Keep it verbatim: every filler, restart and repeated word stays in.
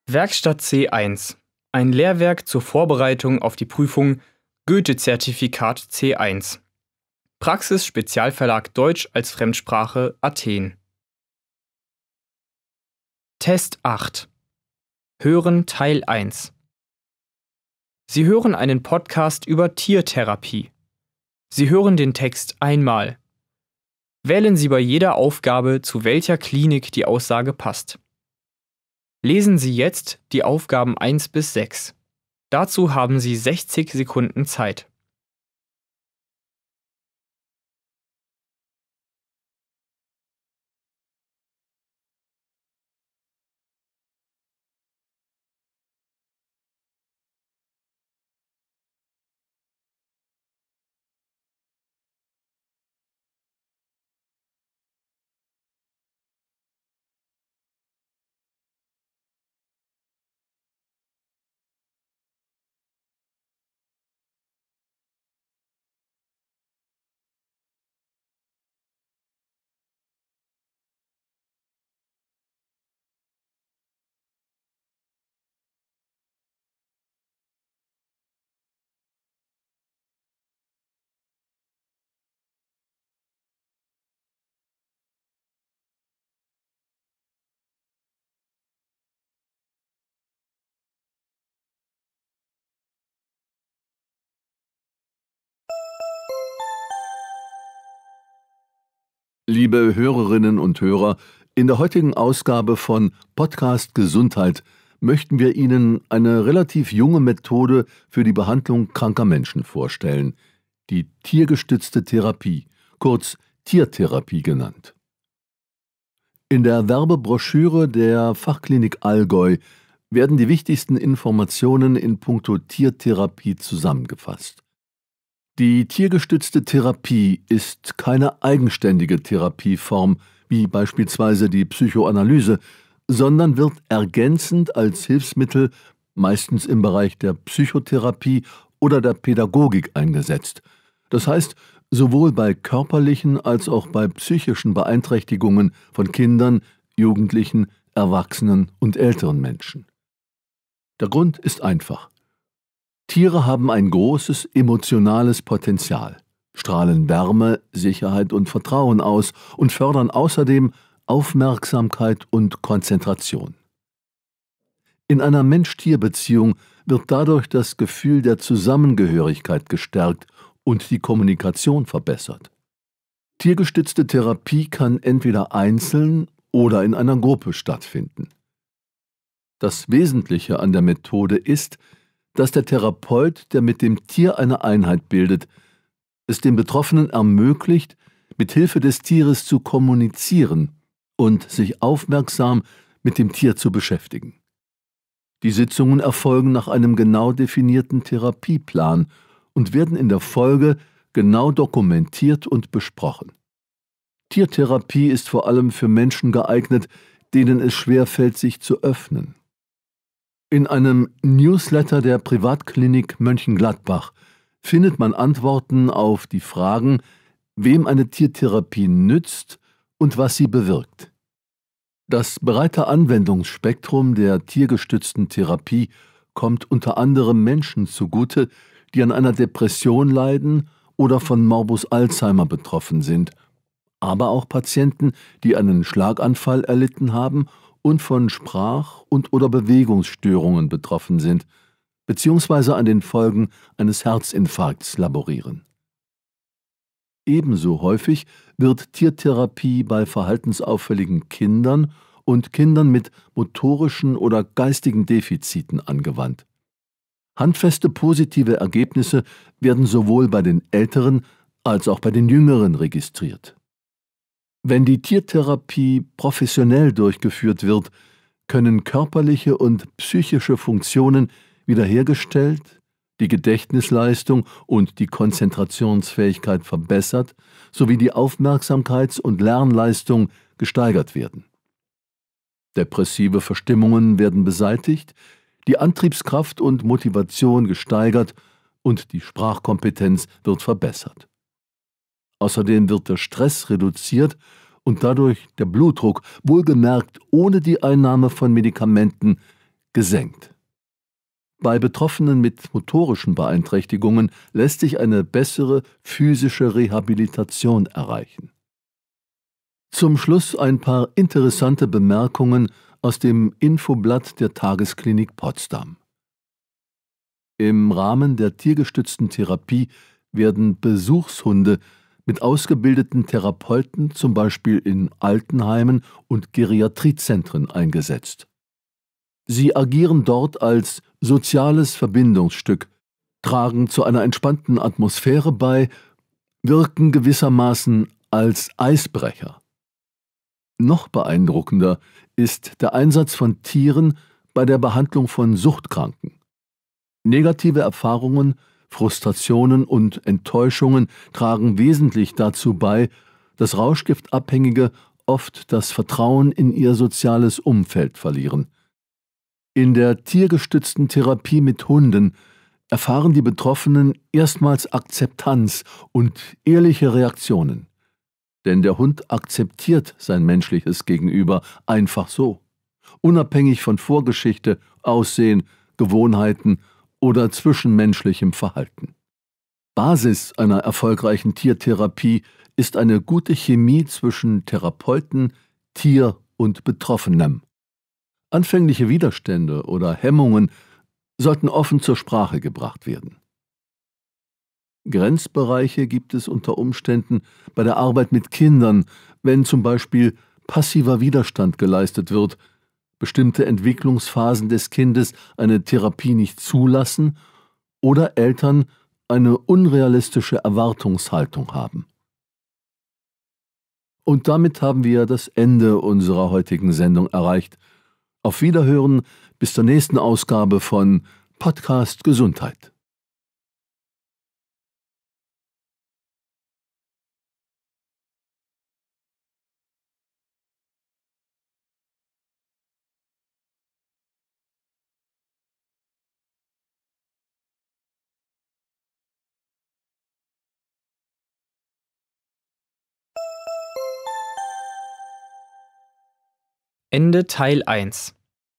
Werkstatt C eins. Ein Lehrwerk zur Vorbereitung auf die Prüfung Goethe-Zertifikat C eins. Praxis Spezialverlag Deutsch als Fremdsprache Athen. Test acht. Hören Teil eins. Sie hören einen Podcast über Tiertherapie. Sie hören den Text einmal. Wählen Sie bei jeder Aufgabe, zu welcher Klinik die Aussage passt. Lesen Sie jetzt die Aufgaben eins bis sechs. Dazu haben Sie sechzig Sekunden Zeit. Liebe Hörerinnen und Hörer, in der heutigen Ausgabe von Podcast Gesundheit möchten wir Ihnen eine relativ junge Methode für die Behandlung kranker Menschen vorstellen, die tiergestützte Therapie, kurz Tiertherapie genannt. In der Werbebroschüre der Fachklinik Allgäu werden die wichtigsten Informationen in puncto Tiertherapie zusammengefasst. Die tiergestützte Therapie ist keine eigenständige Therapieform, wie beispielsweise die Psychoanalyse, sondern wird ergänzend als Hilfsmittel meistens im Bereich der Psychotherapie oder der Pädagogik eingesetzt. Das heißt, sowohl bei körperlichen als auch bei psychischen Beeinträchtigungen von Kindern, Jugendlichen, Erwachsenen und älteren Menschen. Der Grund ist einfach. Tiere haben ein großes emotionales Potenzial, strahlen Wärme, Sicherheit und Vertrauen aus und fördern außerdem Aufmerksamkeit und Konzentration. In einer Mensch-Tier-Beziehung wird dadurch das Gefühl der Zusammengehörigkeit gestärkt und die Kommunikation verbessert. Tiergestützte Therapie kann entweder einzeln oder in einer Gruppe stattfinden. Das Wesentliche an der Methode ist, dass der Therapeut, der mit dem Tier eine Einheit bildet, es dem Betroffenen ermöglicht, mit Hilfe des Tieres zu kommunizieren und sich aufmerksam mit dem Tier zu beschäftigen. Die Sitzungen erfolgen nach einem genau definierten Therapieplan und werden in der Folge genau dokumentiert und besprochen. Tiertherapie ist vor allem für Menschen geeignet, denen es schwerfällt, sich zu öffnen. In einem Newsletter der Privatklinik Mönchengladbach findet man Antworten auf die Fragen, wem eine Tiertherapie nützt und was sie bewirkt. Das breite Anwendungsspektrum der tiergestützten Therapie kommt unter anderem Menschen zugute, die an einer Depression leiden oder von Morbus Alzheimer betroffen sind, aber auch Patienten, die einen Schlaganfall erlitten haben und von Sprach- und oder Bewegungsstörungen betroffen sind, beziehungsweise an den Folgen eines Herzinfarkts laborieren. Ebenso häufig wird Tiertherapie bei verhaltensauffälligen Kindern und Kindern mit motorischen oder geistigen Defiziten angewandt. Handfeste positive Ergebnisse werden sowohl bei den Älteren als auch bei den Jüngeren registriert. Wenn die Tiertherapie professionell durchgeführt wird, können körperliche und psychische Funktionen wiederhergestellt, die Gedächtnisleistung und die Konzentrationsfähigkeit verbessert sowie die Aufmerksamkeits- und Lernleistung gesteigert werden. Depressive Verstimmungen werden beseitigt, die Antriebskraft und Motivation gesteigert und die Sprachkompetenz wird verbessert. Außerdem wird der Stress reduziert und dadurch der Blutdruck, wohlgemerkt ohne die Einnahme von Medikamenten, gesenkt. Bei Betroffenen mit motorischen Beeinträchtigungen lässt sich eine bessere physische Rehabilitation erreichen. Zum Schluss ein paar interessante Bemerkungen aus dem Infoblatt der Tagesklinik Potsdam. Im Rahmen der tiergestützten Therapie werden Besuchshunde mit ausgebildeten Therapeuten zum Beispiel in Altenheimen und Geriatriezentren eingesetzt. Sie agieren dort als soziales Verbindungsstück, tragen zu einer entspannten Atmosphäre bei, wirken gewissermaßen als Eisbrecher. Noch beeindruckender ist der Einsatz von Tieren bei der Behandlung von Suchtkranken. Negative Erfahrungen, Frustrationen und Enttäuschungen tragen wesentlich dazu bei, dass Rauschgiftabhängige oft das Vertrauen in ihr soziales Umfeld verlieren. In der tiergestützten Therapie mit Hunden erfahren die Betroffenen erstmals Akzeptanz und ehrliche Reaktionen. Denn der Hund akzeptiert sein menschliches Gegenüber einfach so, unabhängig von Vorgeschichte, Aussehen, Gewohnheiten oder zwischenmenschlichem Verhalten. Basis einer erfolgreichen Tiertherapie ist eine gute Chemie zwischen Therapeuten, Tier und Betroffenem. Anfängliche Widerstände oder Hemmungen sollten offen zur Sprache gebracht werden. Grenzbereiche gibt es unter Umständen bei der Arbeit mit Kindern, wenn zum Beispiel passiver Widerstand geleistet wird, bestimmte Entwicklungsphasen des Kindes eine Therapie nicht zulassen oder Eltern eine unrealistische Erwartungshaltung haben. Und damit haben wir das Ende unserer heutigen Sendung erreicht. Auf Wiederhören bis zur nächsten Ausgabe von Podcast Gesundheit. Ende Teil eins.